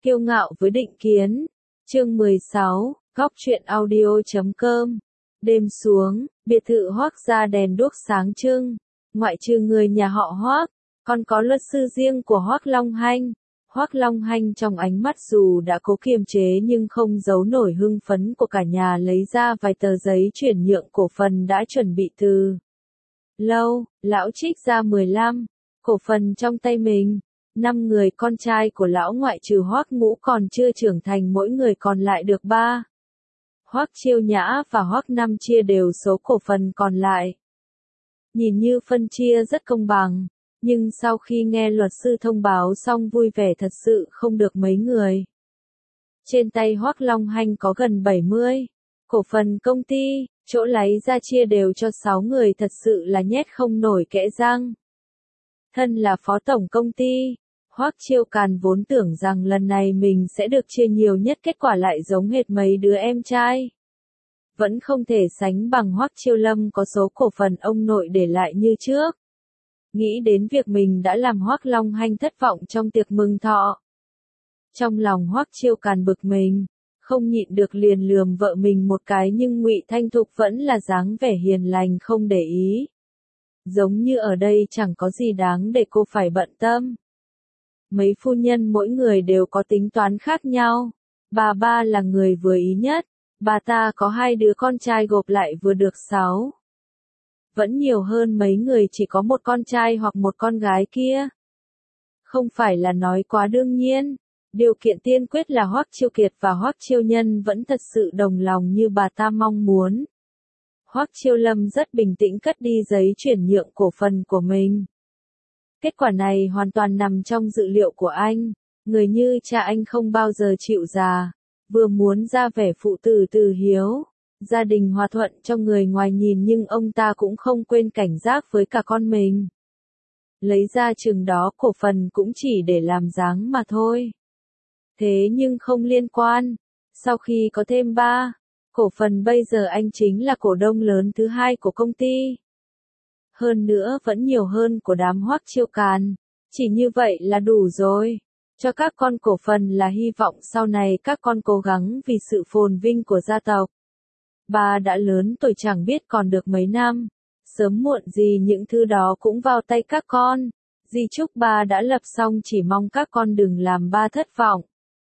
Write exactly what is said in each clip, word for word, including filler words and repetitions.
Kiêu ngạo với định kiến. Chương mười sáu, góc truyện audio chấm com. Đêm xuống, biệt thự Hoắc gia đèn đuốc sáng trưng, ngoại trừ người nhà họ Hoắc, còn có luật sư riêng của Hoắc Long Hanh. Hoắc Long Hanh trong ánh mắt dù đã cố kiềm chế nhưng không giấu nổi hưng phấn của cả nhà, lấy ra vài tờ giấy chuyển nhượng cổ phần đã chuẩn bị từ lâu, lão trích ra mười lăm cổ phần trong tay mình. Năm người con trai của lão ngoại trừ Hoắc Ngũ còn chưa trưởng thành, mỗi người còn lại được ba. Hoắc Chiêu Nhã và Hoắc Năm chia đều số cổ phần còn lại. Nhìn như phân chia rất công bằng, nhưng sau khi nghe luật sư thông báo xong vui vẻ thật sự không được mấy người. Trên tay Hoắc Long Hanh có gần bảy mươi cổ phần công ty, chỗ lấy ra chia đều cho sáu người thật sự là nhét không nổi kẽ răng. Thân là phó tổng công ty, Hoắc Chiêu Càn vốn tưởng rằng lần này mình sẽ được chia nhiều nhất, kết quả lại giống hệt mấy đứa em trai. Vẫn không thể sánh bằng Hoắc Chiêu Lâm có số cổ phần ông nội để lại như trước. Nghĩ đến việc mình đã làm Hoắc Long Hanh thất vọng trong tiệc mừng thọ. Trong lòng Hoắc Chiêu Càn bực mình, không nhịn được liền lườm vợ mình một cái, nhưng Ngụy Thanh Thục vẫn là dáng vẻ hiền lành không để ý. Giống như ở đây chẳng có gì đáng để cô phải bận tâm. Mấy phu nhân mỗi người đều có tính toán khác nhau. Bà ba là người vừa ý nhất, bà ta có hai đứa con trai gộp lại vừa được sáu. Vẫn nhiều hơn mấy người chỉ có một con trai hoặc một con gái kia. Không phải là nói quá đương nhiên, điều kiện tiên quyết là Hoắc Chiêu Kiệt và Hoắc Chiêu Nhân vẫn thật sự đồng lòng như bà ta mong muốn. Hoắc Chiêu Lâm rất bình tĩnh cất đi giấy chuyển nhượng cổ phần của mình. Kết quả này hoàn toàn nằm trong dự liệu của anh, người như cha anh không bao giờ chịu già, vừa muốn ra vẻ phụ tử từ hiếu, gia đình hòa thuận cho người ngoài nhìn, nhưng ông ta cũng không quên cảnh giác với cả con mình. Lấy ra chừng đó cổ phần cũng chỉ để làm dáng mà thôi. Thế nhưng không liên quan, sau khi có thêm ba cổ phần bây giờ anh chính là cổ đông lớn thứ hai của công ty. Hơn nữa vẫn nhiều hơn của đám Hoắc Chiêu Càn, chỉ như vậy là đủ rồi. Cho các con cổ phần là hy vọng sau này các con cố gắng vì sự phồn vinh của gia tộc. Ba đã lớn tuổi chẳng biết còn được mấy năm, sớm muộn gì những thứ đó cũng vào tay các con. Di chúc ba đã lập xong, chỉ mong các con đừng làm ba thất vọng.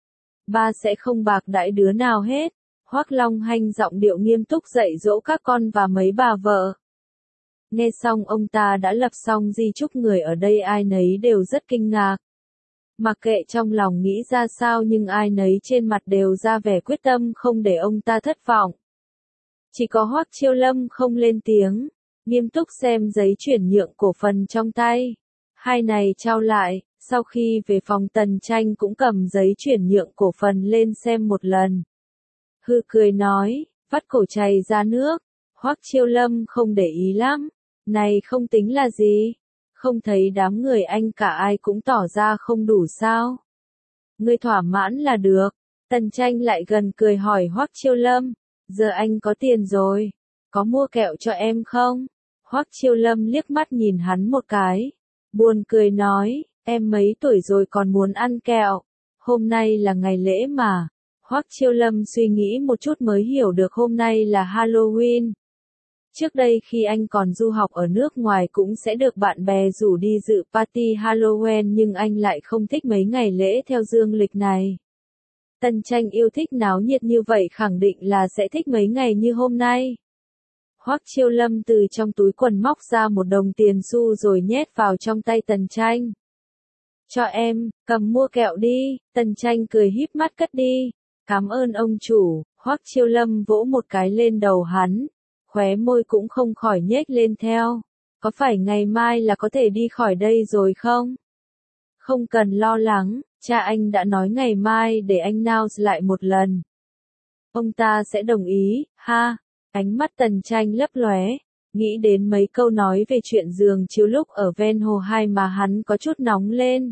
Ba sẽ không bạc đãi đứa nào hết. Hoắc Long Hanh giọng điệu nghiêm túc dạy dỗ các con và mấy bà vợ. Nghe xong ông ta đã lập xong di chúc, người ở đây ai nấy đều rất kinh ngạc. Mặc kệ trong lòng nghĩ ra sao nhưng ai nấy trên mặt đều ra vẻ quyết tâm không để ông ta thất vọng. Chỉ có Hoắc Chiêu Lâm không lên tiếng, nghiêm túc xem giấy chuyển nhượng cổ phần trong tay. Hai này trao lại, sau khi về phòng Tần Tranh cũng cầm giấy chuyển nhượng cổ phần lên xem một lần. Hư cười nói, vắt cổ chảy ra nước. Hoắc Chiêu Lâm không để ý lắm. Này không tính là gì? Không thấy đám người anh cả ai cũng tỏ ra không đủ sao? Ngươi thỏa mãn là được. Tần Tranh lại gần cười hỏi Hoắc Chiêu Lâm, giờ anh có tiền rồi, có mua kẹo cho em không? Hoắc Chiêu Lâm liếc mắt nhìn hắn một cái, buồn cười nói, em mấy tuổi rồi còn muốn ăn kẹo? Hôm nay là ngày lễ mà. Hoắc Chiêu Lâm suy nghĩ một chút mới hiểu được hôm nay là Halloween. Trước đây khi anh còn du học ở nước ngoài cũng sẽ được bạn bè rủ đi dự party Halloween, nhưng anh lại không thích mấy ngày lễ theo dương lịch này. Tần Tranh yêu thích náo nhiệt như vậy, khẳng định là sẽ thích mấy ngày như hôm nay. Hoắc Chiêu Lâm từ trong túi quần móc ra một đồng tiền xu rồi nhét vào trong tay Tần Tranh. Cho em, cầm mua kẹo đi. Tần Tranh cười híp mắt cất đi. Cảm ơn ông chủ. Hoắc Chiêu Lâm vỗ một cái lên đầu hắn, khóe môi cũng không khỏi nhếch lên theo. Có phải ngày mai là có thể đi khỏi đây rồi không? Không cần lo lắng, cha anh đã nói ngày mai để anh announce lại một lần. Ông ta sẽ đồng ý, ha. Ánh mắt Tần Tranh lấp lóe, nghĩ đến mấy câu nói về chuyện giường chiếu lúc ở ven hồ hai mà hắn có chút nóng lên.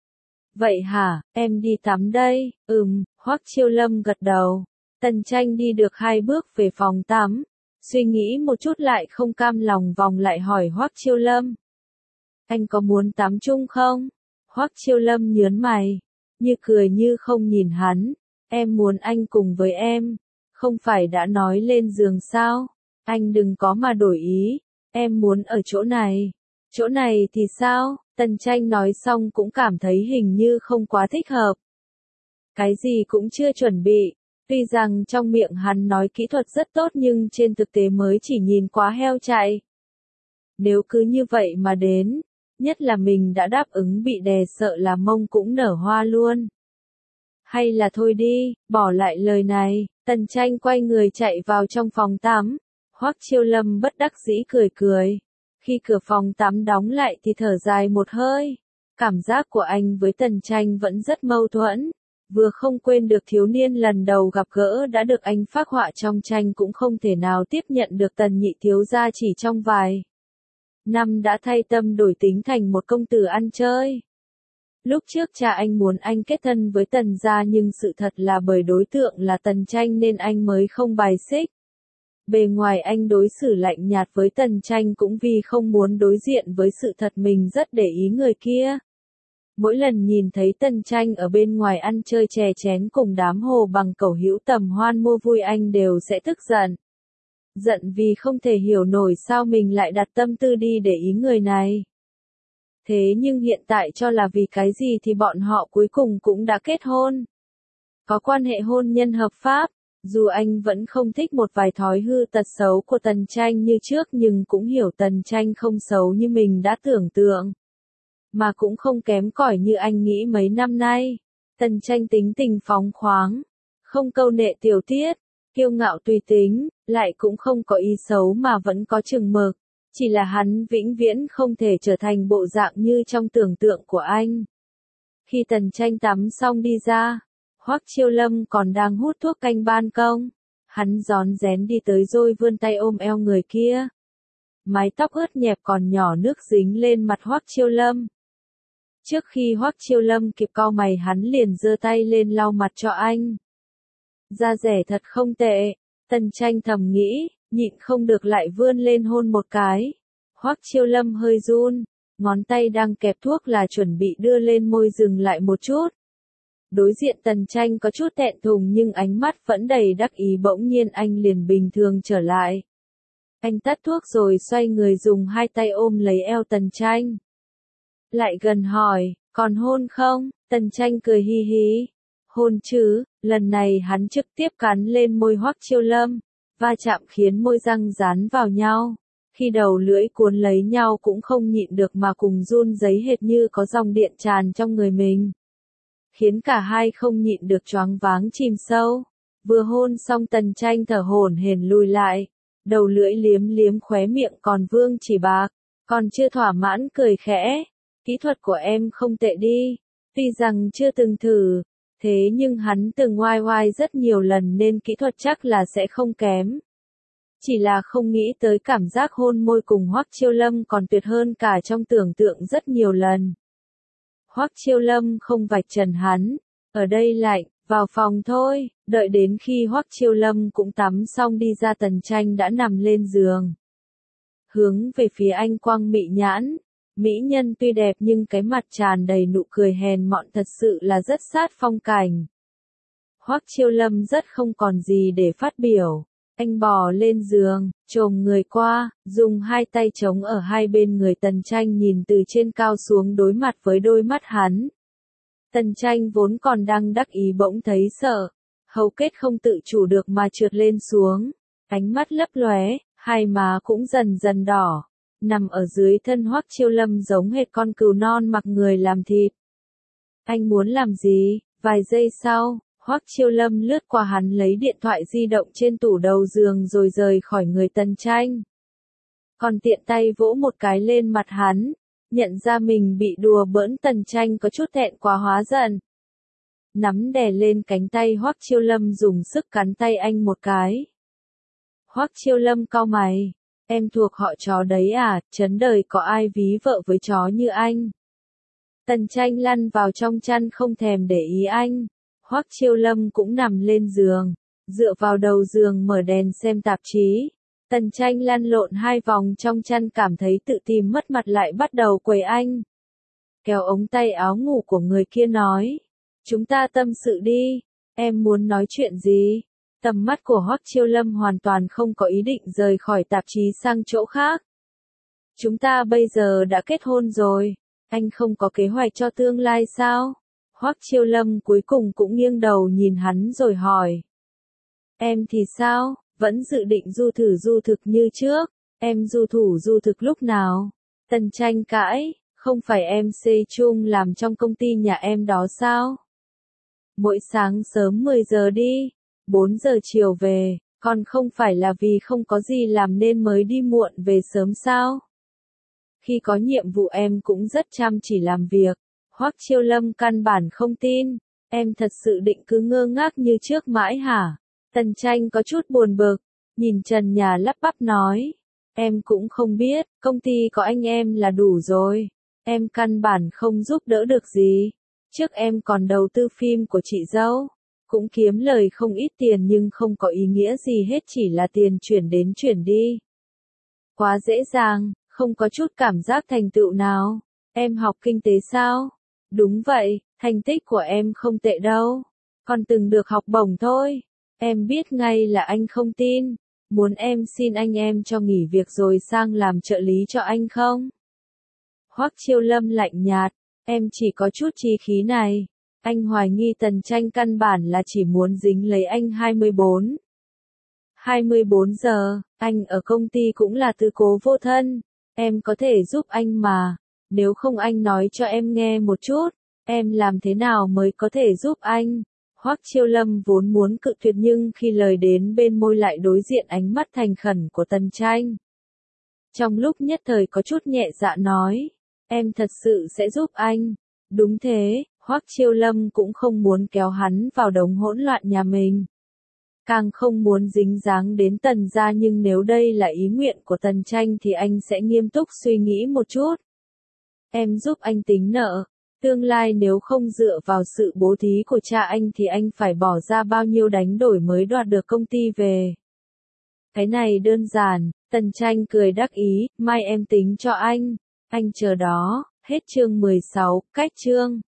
Vậy hả, em đi tắm đây. Ừm, Hoắc Chiêu Lâm gật đầu. Tần Tranh đi được hai bước về phòng tắm, suy nghĩ một chút lại không cam lòng vòng lại hỏi Hoắc Chiêu Lâm. Anh có muốn tắm chung không? Hoắc Chiêu Lâm nhớn mày, như cười như không nhìn hắn. Em muốn anh cùng với em, không phải đã nói lên giường sao? Anh đừng có mà đổi ý, em muốn ở chỗ này. Chỗ này thì sao? Tần Tranh nói xong cũng cảm thấy hình như không quá thích hợp. Cái gì cũng chưa chuẩn bị, tuy rằng trong miệng hắn nói kỹ thuật rất tốt nhưng trên thực tế mới chỉ nhìn quá heo chạy. Nếu cứ như vậy mà đến, nhất là mình đã đáp ứng bị đè sợ là mông cũng nở hoa luôn. Hay là thôi đi, bỏ lại lời này, Tần Tranh quay người chạy vào trong phòng tắm. Hoắc Chiêu Lâm bất đắc dĩ cười cười. Khi cửa phòng tắm đóng lại thì thở dài một hơi. Cảm giác của anh với Tần Tranh vẫn rất mâu thuẫn. Vừa không quên được thiếu niên lần đầu gặp gỡ đã được anh phác họa trong tranh, cũng không thể nào tiếp nhận được Tần nhị thiếu gia chỉ trong vài năm đã thay tâm đổi tính thành một công tử ăn chơi. Lúc trước cha anh muốn anh kết thân với Tần gia nhưng sự thật là bởi đối tượng là Tần Tranh nên anh mới không bài xích. Bề ngoài anh đối xử lạnh nhạt với Tần Tranh cũng vì không muốn đối diện với sự thật mình rất để ý người kia. Mỗi lần nhìn thấy Tần Tranh ở bên ngoài ăn chơi chè chén cùng đám hồ bằng cẩu hữu tầm hoan mua vui anh đều sẽ tức giận. Giận vì không thể hiểu nổi sao mình lại đặt tâm tư đi để ý người này. Thế nhưng hiện tại cho là vì cái gì thì bọn họ cuối cùng cũng đã kết hôn. Có quan hệ hôn nhân hợp pháp, dù anh vẫn không thích một vài thói hư tật xấu của Tần Tranh như trước nhưng cũng hiểu Tần Tranh không xấu như mình đã tưởng tượng. Mà cũng không kém cỏi như anh nghĩ mấy năm nay. Tần Tranh tính tình phóng khoáng, không câu nệ tiểu tiết, kiêu ngạo tùy tính, lại cũng không có ý xấu mà vẫn có chừng mực. Chỉ là hắn vĩnh viễn không thể trở thành bộ dạng như trong tưởng tượng của anh. Khi Tần Tranh tắm xong đi ra, Hoắc Chiêu Lâm còn đang hút thuốc canh ban công. Hắn rón rén đi tới rồi vươn tay ôm eo người kia. Mái tóc ướt nhẹp còn nhỏ nước dính lên mặt Hoắc Chiêu Lâm. Trước khi Hoắc Chiêu Lâm kịp cau mày hắn liền giơ tay lên lau mặt cho anh. Da rẻ thật không tệ, Tần Tranh thầm nghĩ, nhịn không được lại vươn lên hôn một cái. Hoắc Chiêu Lâm hơi run, ngón tay đang kẹp thuốc là chuẩn bị đưa lên môi dừng lại một chút. Đối diện Tần Tranh có chút thẹn thùng nhưng ánh mắt vẫn đầy đắc ý, bỗng nhiên anh liền bình thường trở lại. Anh tắt thuốc rồi xoay người dùng hai tay ôm lấy eo Tần Tranh. Lại gần hỏi, còn hôn không? Tần Tranh cười hi hi. Hôn chứ, lần này hắn trực tiếp cắn lên môi Hoắc Chiêu Lâm, va chạm khiến môi răng dán vào nhau. Khi đầu lưỡi cuốn lấy nhau cũng không nhịn được mà cùng run rẩy hệt như có dòng điện tràn trong người mình. Khiến cả hai không nhịn được choáng váng chìm sâu. Vừa hôn xong Tần Tranh thở hổn hển lùi lại. Đầu lưỡi liếm liếm khóe miệng còn vương chỉ bạc. Còn chưa thỏa mãn cười khẽ. Kỹ thuật của em không tệ đi. Tuy rằng chưa từng thử. Thế nhưng hắn từng oai oai rất nhiều lần nên kỹ thuật chắc là sẽ không kém. Chỉ là không nghĩ tới cảm giác hôn môi cùng Hoắc Chiêu Lâm còn tuyệt hơn cả trong tưởng tượng rất nhiều lần. Hoắc Chiêu Lâm không vạch trần hắn, ở đây lạnh, vào phòng thôi, đợi đến khi Hoắc Chiêu Lâm cũng tắm xong đi ra Tần Tranh đã nằm lên giường. Hướng về phía anh quang mị nhãn, mỹ nhân tuy đẹp nhưng cái mặt tràn đầy nụ cười hèn mọn thật sự là rất sát phong cảnh. Hoắc Chiêu Lâm rất không còn gì để phát biểu. Anh bò lên giường, chồm người qua, dùng hai tay chống ở hai bên người Tần Tranh nhìn từ trên cao xuống đối mặt với đôi mắt hắn. Tần Tranh vốn còn đang đắc ý bỗng thấy sợ, hầu kết không tự chủ được mà trượt lên xuống, ánh mắt lấp lóe, hai má cũng dần dần đỏ, nằm ở dưới thân Hoắc Chiêu Lâm giống hệt con cừu non mặc người làm thịt. Anh muốn làm gì? Vài giây sau, Hoắc Chiêu Lâm lướt qua hắn lấy điện thoại di động trên tủ đầu giường rồi rời khỏi người Tần Tranh. Còn tiện tay vỗ một cái lên mặt hắn, nhận ra mình bị đùa bỡn. Tần Tranh có chút thẹn quá hóa giận. Nắm đè lên cánh tay Hoắc Chiêu Lâm dùng sức cắn tay anh một cái. Hoắc Chiêu Lâm cau mày, em thuộc họ chó đấy à, chấn đời có ai ví vợ với chó như anh. Tần Tranh lăn vào trong chăn không thèm để ý anh. Hoắc Chiêu Lâm cũng nằm lên giường, dựa vào đầu giường mở đèn xem tạp chí. Tần Tranh lăn lộn hai vòng trong chăn cảm thấy tự tìm mất mặt lại bắt đầu quấy anh. Kéo ống tay áo ngủ của người kia nói, Chúng ta tâm sự đi, em muốn nói chuyện gì? Tầm mắt của Hoắc Chiêu Lâm hoàn toàn không có ý định rời khỏi tạp chí sang chỗ khác. Chúng ta bây giờ đã kết hôn rồi, anh không có kế hoạch cho tương lai sao? Hoắc Chiêu Lâm cuối cùng cũng nghiêng đầu nhìn hắn rồi hỏi. Em thì sao, vẫn dự định du thử du thực như trước, em du thủ du thực lúc nào? Tần tranh cãi, không phải em xê chung làm trong công ty nhà em đó sao? Mỗi sáng sớm mười giờ đi, bốn giờ chiều về, còn không phải là vì không có gì làm nên mới đi muộn về sớm sao? Khi có nhiệm vụ em cũng rất chăm chỉ làm việc. Hoắc Chiêu Lâm căn bản không tin, em thật sự định cứ ngơ ngác như trước mãi hả? Tần tranh có chút buồn bực, nhìn trần nhà lắp bắp nói. Em cũng không biết, công ty có anh em là đủ rồi. Em căn bản không giúp đỡ được gì. Trước em còn đầu tư phim của chị dâu. Cũng kiếm lời không ít tiền nhưng không có ý nghĩa gì hết, chỉ là tiền chuyển đến chuyển đi. Quá dễ dàng, không có chút cảm giác thành tựu nào. Em học kinh tế sao? Đúng vậy, thành tích của em không tệ đâu. Còn từng được học bổng thôi. Em biết ngay là anh không tin. Muốn em xin anh em cho nghỉ việc rồi sang làm trợ lý cho anh không? Hoắc Chiêu Lâm lạnh nhạt. Em chỉ có chút chí khí này. Anh hoài nghi Tần Tranh căn bản là chỉ muốn dính lấy anh hai mươi bốn. hai mươi bốn giờ, anh ở công ty cũng là tư cố vô thân. Em có thể giúp anh mà. Nếu không anh nói cho em nghe một chút. Em làm thế nào mới có thể giúp anh? Hoắc Chiêu Lâm vốn muốn cự tuyệt nhưng khi lời đến bên môi lại đối diện ánh mắt thành khẩn của Tần Tranh. Trong lúc nhất thời có chút nhẹ dạ nói. Em thật sự sẽ giúp anh. Đúng thế, Hoắc Chiêu Lâm cũng không muốn kéo hắn vào đống hỗn loạn nhà mình. Càng không muốn dính dáng đến Tần gia, nhưng nếu đây là ý nguyện của Tần Tranh thì anh sẽ nghiêm túc suy nghĩ một chút. Em giúp anh tính nợ. Tương lai nếu không dựa vào sự bố thí của cha anh thì anh phải bỏ ra bao nhiêu đánh đổi mới đoạt được công ty về. Cái này đơn giản, Tần Tranh cười đắc ý, mai em tính cho anh. Anh chờ đó, hết chương mười sáu, cách chương.